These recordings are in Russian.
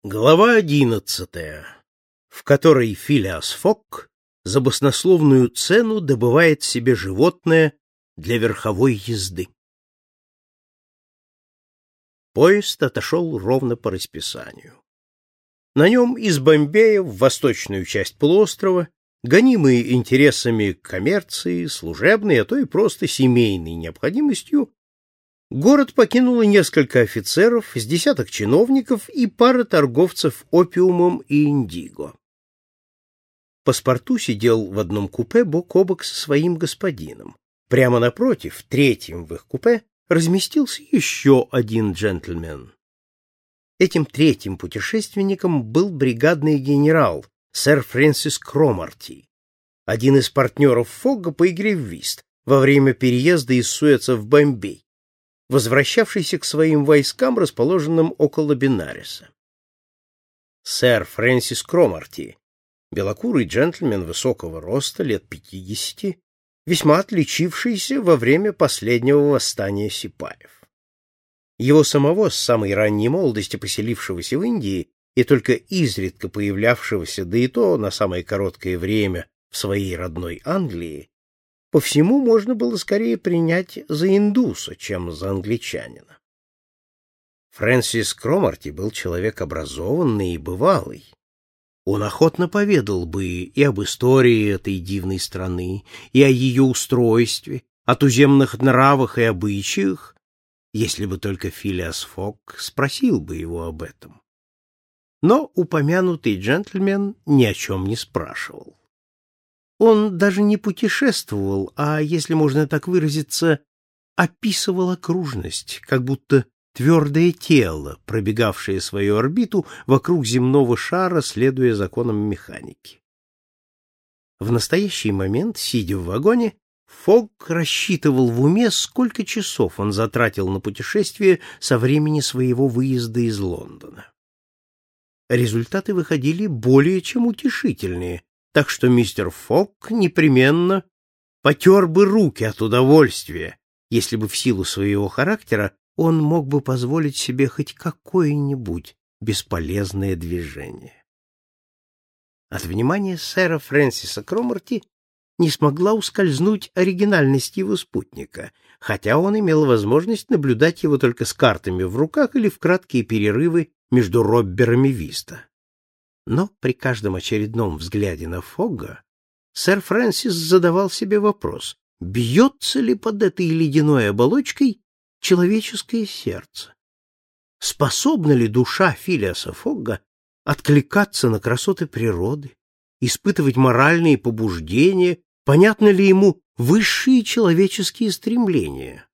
Глава 11, в которой Филиас Фогг за баснословную цену добывает себе животное для верховой езды. Поезд отошел ровно по расписанию. На нем из Бомбея в восточную часть полуострова, гонимые интересами коммерции, служебной, а то и просто семейной необходимостью, город покинуло несколько офицеров, с десяток чиновников и пара торговцев опиумом и индиго. Паспорту сидел в одном купе бок о бок со своим господином. Прямо напротив, третьим в их купе, разместился еще один джентльмен. Этим третьим путешественником был бригадный генерал, сэр Фрэнсис Кромарти, один из партнеров Фогга по игре в вист во время переезда из Суэца в Бомбей, возвращавшийся к своим войскам, расположенным около Бенареса. Сэр Фрэнсис Кромарти, белокурый джентльмен высокого роста, лет 50, весьма отличившийся во время последнего восстания сипаев. Его самого, с самой ранней молодости поселившегося в Индии и только изредка появлявшегося, да и то на самое короткое время, в своей родной Англии, по всему можно было скорее принять за индуса, чем за англичанина. Фрэнсис Кромарти был человек образованный и бывалый. Он охотно поведал бы и об истории этой дивной страны, и о ее устройстве, о туземных нравах и обычаях, если бы только Филиас Фогг спросил бы его об этом. Но упомянутый джентльмен ни о чем не спрашивал. Он даже не путешествовал, а, если можно так выразиться, описывал окружность, как будто твердое тело, пробегавшее свою орбиту вокруг земного шара, следуя законам механики. В настоящий момент, сидя в вагоне, Фогг рассчитывал в уме, сколько часов он затратил на путешествие со времени своего выезда из Лондона. Результаты выходили более чем утешительные, так что мистер Фогг непременно потер бы руки от удовольствия, если бы в силу своего характера он мог бы позволить себе хоть какое-нибудь бесполезное движение. От внимания сэра Фрэнсиса Кромарти не смогла ускользнуть оригинальность его спутника, хотя он имел возможность наблюдать его только с картами в руках или в краткие перерывы между робберами виста. Но при каждом очередном взгляде на Фогга сэр Фрэнсис задавал себе вопрос, бьется ли под этой ледяной оболочкой человеческое сердце? Способна ли душа Филиаса Фогга откликаться на красоты природы, испытывать моральные побуждения, понятны ли ему высшие человеческие стремления?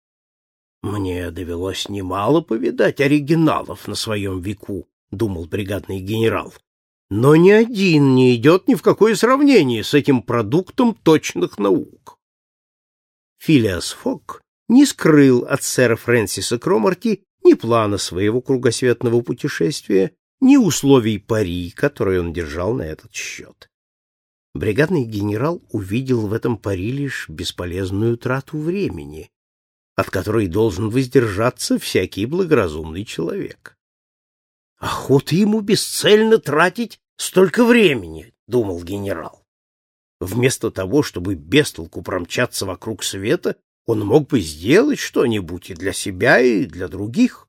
«Мне довелось немало повидать оригиналов на своем веку», — думал бригадный генерал, «но ни один не идет ни в какое сравнение с этим продуктом точных наук». Филиас Фогг не скрыл от сэра Фрэнсиса Кромарти ни плана своего кругосветного путешествия, ни условий пари, которые он держал на этот счет. Бригадный генерал увидел в этом пари лишь бесполезную трату времени, от которой должен воздержаться всякий благоразумный человек. «Охота ему бесцельно тратить столько времени», — думал генерал. «Вместо того, чтобы без толку промчаться вокруг света, он мог бы сделать что-нибудь и для себя, и для других».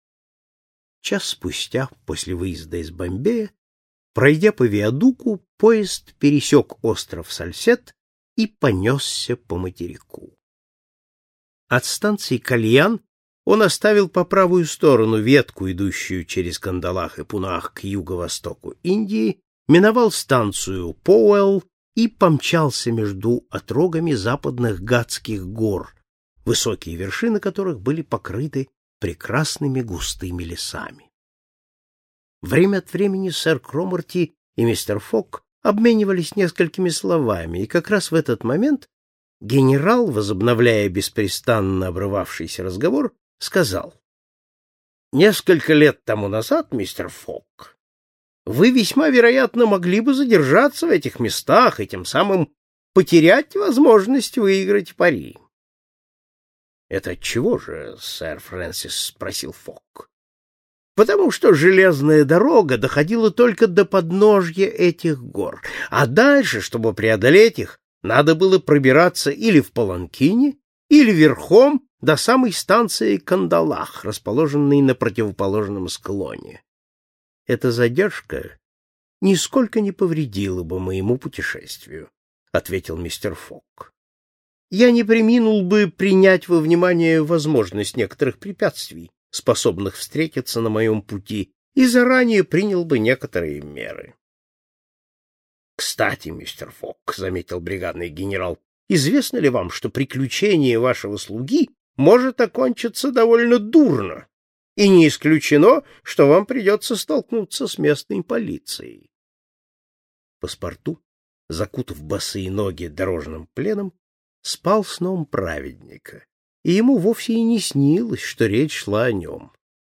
Час спустя, после выезда из Бомбея, пройдя по виадуку, поезд пересек остров Сальсет и понесся по материку. От станции Кальян он оставил по правую сторону ветку, идущую через Кандалах и Пунах к юго-востоку Индии, миновал станцию Поуэлл и помчался между отрогами западных Гатских гор, высокие вершины которых были покрыты прекрасными густыми лесами. Время от времени сэр Кромарти и мистер Фогг обменивались несколькими словами, и как раз в этот момент генерал, возобновляя беспрестанно обрывавшийся разговор, сказал: «Несколько лет тому назад, мистер Фогг, вы весьма вероятно могли бы задержаться в этих местах и тем самым потерять возможность выиграть пари». — Это отчего же, сэр Фрэнсис? — спросил Фогг. потому что железная дорога доходила только до подножья этих гор, а дальше, чтобы преодолеть их, надо было пробираться или в паланкине, или верхом до самой станции Кандалах, расположенной на противоположном склоне. Эта задержка нисколько не повредила бы моему путешествию, — ответил мистер Фок. Я не преминул бы принять во внимание возможность некоторых препятствий, способных встретиться на моем пути, и заранее принял бы некоторые меры. — Кстати, мистер Фок, — заметил бригадный генерал, — известно ли вам, что приключение вашего слуги может окончиться довольно дурно, и не исключено, что вам придется столкнуться с местной полицией? Паспорту, закутав босые ноги дорожным пледом, спал сном праведника, и ему вовсе и не снилось, что речь шла о нем.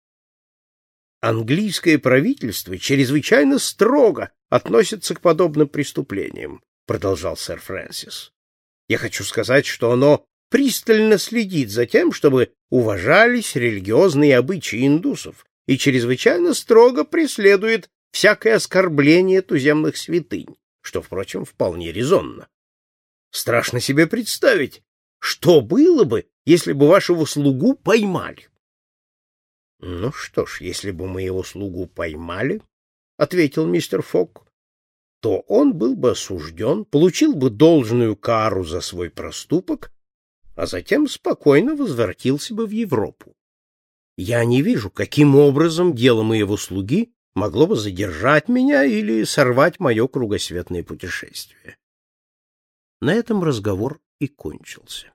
Английское правительство чрезвычайно строго относится к подобным преступлениям, продолжал сэр Фрэнсис. Я хочу сказать, что оно пристально следит за тем, чтобы уважались религиозные обычаи индусов, и чрезвычайно строго преследует всякое оскорбление туземных святынь, что, впрочем, вполне резонно. Страшно себе представить, что было бы, если бы вашего слугу поймали. — Ну что ж, если бы мы его слугу поймали, — ответил мистер Фок, — то он был бы осужден, получил бы должную кару за свой проступок, а затем спокойно возвратился бы в Европу. Я не вижу, каким образом дело моего слуги могло бы задержать меня или сорвать мое кругосветное путешествие. На этом разговор и кончился.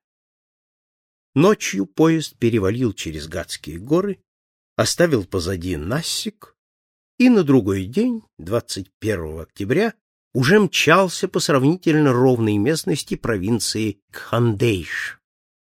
Ночью поезд перевалил через Гадские горы, оставил позади Нассик и на другой день, 21 октября, уже мчался по сравнительно ровной местности провинции Кхандейш.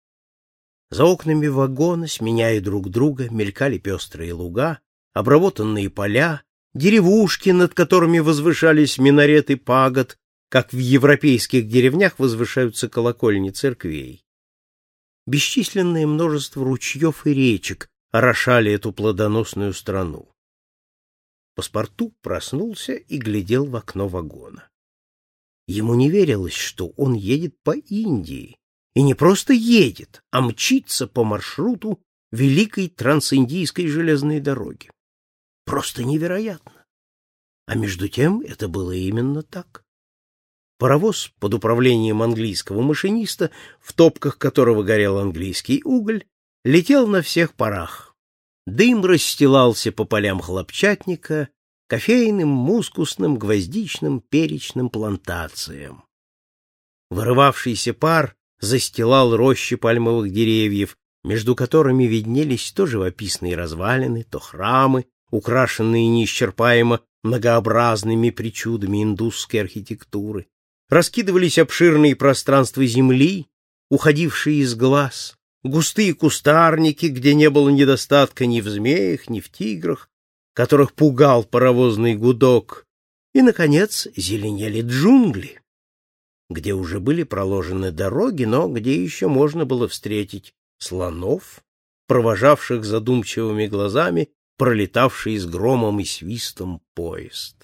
За окнами вагона, сменяя друг друга, мелькали пестрые луга, обработанные поля, деревушки, над которыми возвышались минареты пагод, как в европейских деревнях возвышаются колокольни церквей. Бесчисленное множество ручьев и речек орошали эту плодоносную страну. Паспорту проснулся и глядел в окно вагона. Ему не верилось, что он едет по Индии, и не просто едет, а мчится по маршруту великой трансиндийской железной дороги. Просто невероятно. А между тем это было именно так. Паровоз под управлением английского машиниста, в топках которого горел английский уголь, летел на всех парах. Дым расстилался по полям хлопчатника, кофейным, мускусным, гвоздичным, перечным плантациям. Вырывавшийся пар застилал рощи пальмовых деревьев, между которыми виднелись то живописные развалины, то храмы, украшенные неисчерпаемо многообразными причудами индусской архитектуры. Раскидывались обширные пространства земли, уходившие из глаз, густые кустарники, где не было недостатка ни в змеях, ни в тиграх, которых пугал паровозный гудок, и, наконец, зеленели джунгли, где уже были проложены дороги, но где еще можно было встретить слонов, провожавших задумчивыми глазами пролетавший с громом и свистом поезд.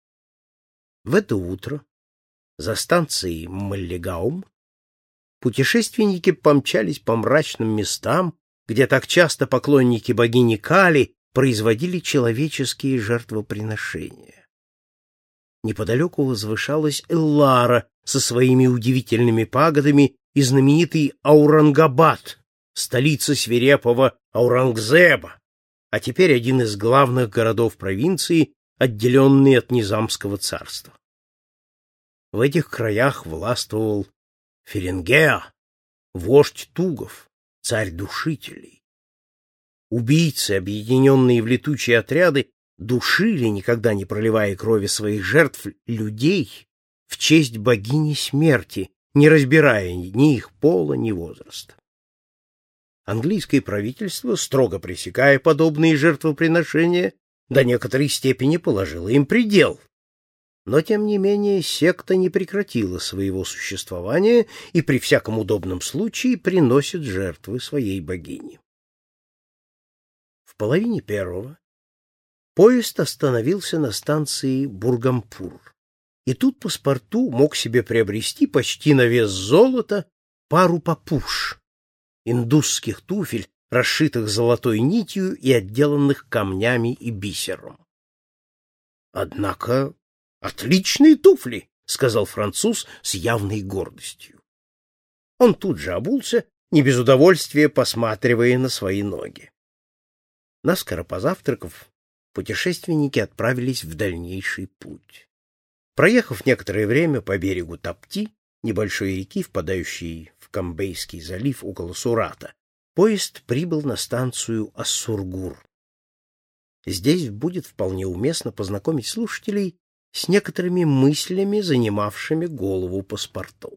В это утро за станцией Маллегаум путешественники помчались по мрачным местам, где так часто поклонники богини Кали производили человеческие жертвоприношения. Неподалеку возвышалась Эллара со своими удивительными пагодами и знаменитый Аурангабад, столица свирепого Аурангзеба, а теперь один из главных городов провинции, отделенный от Низамского царства. В этих краях властвовал Ференгеа, вождь тугов, царь душителей. Убийцы, объединенные в летучие отряды, душили, никогда не проливая крови своих жертв, людей в честь богини смерти, не разбирая ни их пола, ни возраста. Английское правительство, строго пресекая подобные жертвоприношения, до некоторой степени положило им предел. Но, тем не менее, секта не прекратила своего существования и при всяком удобном случае приносит жертвы своей богине. В половине первого Поезд остановился на станции Бургампур, и тут паспорту мог себе приобрести почти на вес золота пару папуш, индусских туфель, расшитых золотой нитью и отделанных камнями и бисером. — Однако отличные туфли, — сказал француз с явной гордостью. Он тут же обулся, не без удовольствия посматривая на свои ноги. Наскоро позавтракав, путешественники отправились в дальнейший путь. Проехав некоторое время по берегу Тапти, небольшой реки, впадающей в Камбейский залив около Сурата, поезд прибыл на станцию Ассургур. Здесь будет вполне уместно познакомить слушателей с некоторыми мыслями, занимавшими голову паспорту.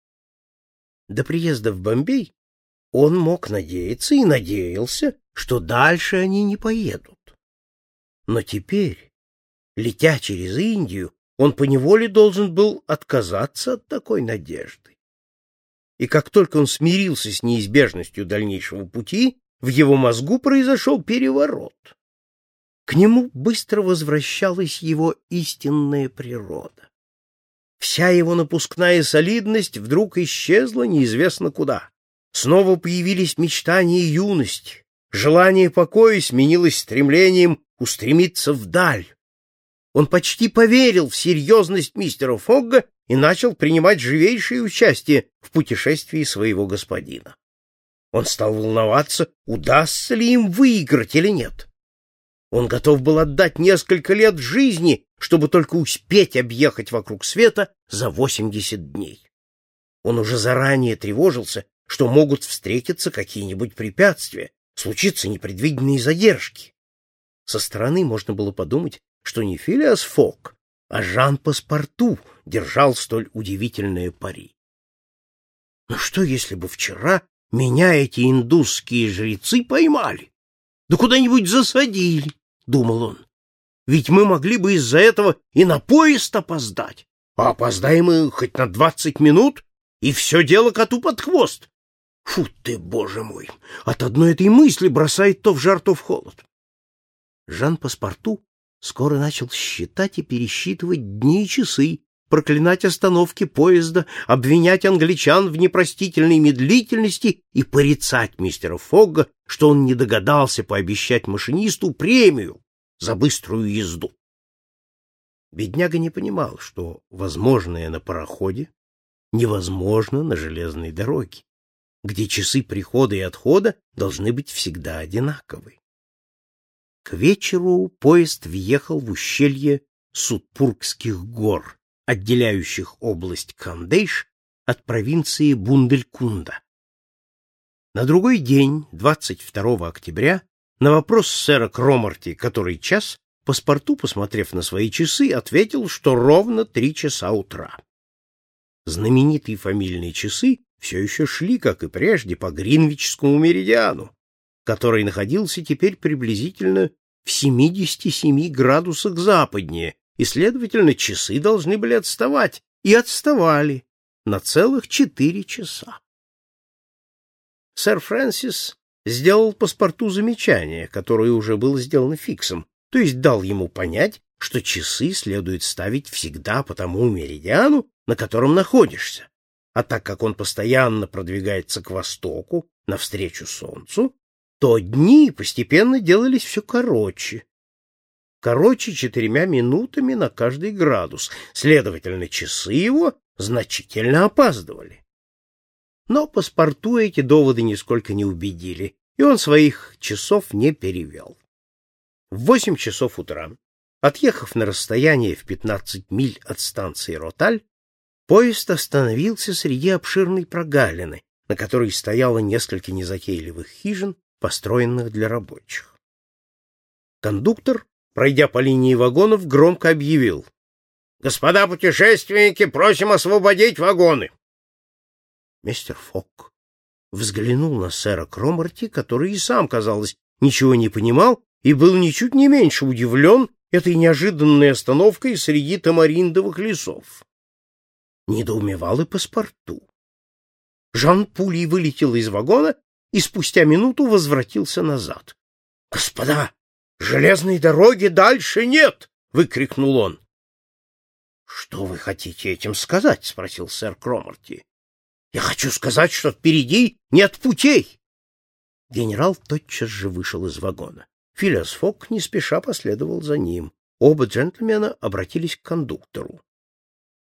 До приезда в Бомбей он мог надеяться и надеялся, что дальше они не поедут. Но теперь, летя через Индию, он поневоле должен был отказаться от такой надежды. И как только он смирился с неизбежностью дальнейшего пути, в его мозгу произошел переворот. К нему быстро возвращалась его истинная природа. Вся его напускная солидность вдруг исчезла неизвестно куда. Снова появились мечтания юности, желание покоя сменилось стремлением устремиться вдаль. Он почти поверил в серьезность мистера Фогга и начал принимать живейшее участие в путешествии своего господина. Он стал волноваться, удастся ли им выиграть или нет. Он готов был отдать несколько лет жизни, чтобы только успеть объехать вокруг света за 80 дней. Он уже заранее тревожился, что могут встретиться какие-нибудь препятствия, случиться непредвиденные задержки. Со стороны можно было подумать, что не Филиас Фогг, а Жан Паспорту держал столь удивительное пари. Но что, если бы вчера меня эти индусские жрецы поймали? Да куда-нибудь засадили, — думал он. Ведь мы могли бы из-за этого и на поезд опоздать. А опоздаем мы хоть на 20 минут, и все дело коту под хвост. Фу ты, боже мой! От одной этой мысли бросает то в жар, то в холод. Жан Паспорту скоро начал считать и пересчитывать дни и часы, проклинать остановки поезда, обвинять англичан в непростительной медлительности и порицать мистера Фогга, что он не догадался пообещать машинисту премию за быструю езду. Бедняга не понимал, что возможное на пароходе невозможно на железной дороге, где часы прихода и отхода должны быть всегда одинаковы. К вечеру поезд въехал в ущелье Сутпургских гор, отделяющих область Кандейш от провинции Бунделькунда. На другой день, 22 октября, на вопрос сэра Кромарти, который час, Паспорту, посмотрев на свои часы, ответил, что ровно 3 часа утра. Знаменитые фамильные часы все еще шли, как и прежде, по Гринвичскому меридиану, который находился теперь приблизительно в 77 градусах западнее, и, следовательно, часы должны были отставать, и отставали на целых 4 часа. Сэр Фрэнсис сделал Паспорту замечание, которое уже было сделано Фиксом, то есть дал ему понять, что часы следует ставить всегда по тому меридиану, на котором находишься, а так как он постоянно продвигается к востоку, навстречу солнцу, то дни постепенно делались все короче. Короче 4 минутами на каждый градус, следовательно, часы его значительно опаздывали. Но Паспорту эти доводы нисколько не убедили, и он своих часов не перевел. В 8 часов утра, отъехав на расстояние в 15 миль от станции Роталь, поезд остановился среди обширной прогалины, на которой стояло несколько незатейливых хижин, построенных для рабочих. Кондуктор, пройдя по линии вагонов, громко объявил: «Господа путешественники, просим освободить вагоны!» Мистер Фогг взглянул на сэра Кромарти, который и сам, казалось, ничего не понимал и был ничуть не меньше удивлен этой неожиданной остановкой среди тамариндовых лесов. Недоумевал и Паспорту. Жан пулей вылетел из вагона и спустя минуту возвратился назад. — Господа, Железной дороги дальше нет! — выкрикнул он. — Что вы хотите этим сказать? — спросил сэр Кромарти. — Я хочу сказать, что впереди нет путей. Генерал тотчас же вышел из вагона. Филиас Фок не спеша последовал за ним. Оба джентльмена обратились к кондуктору.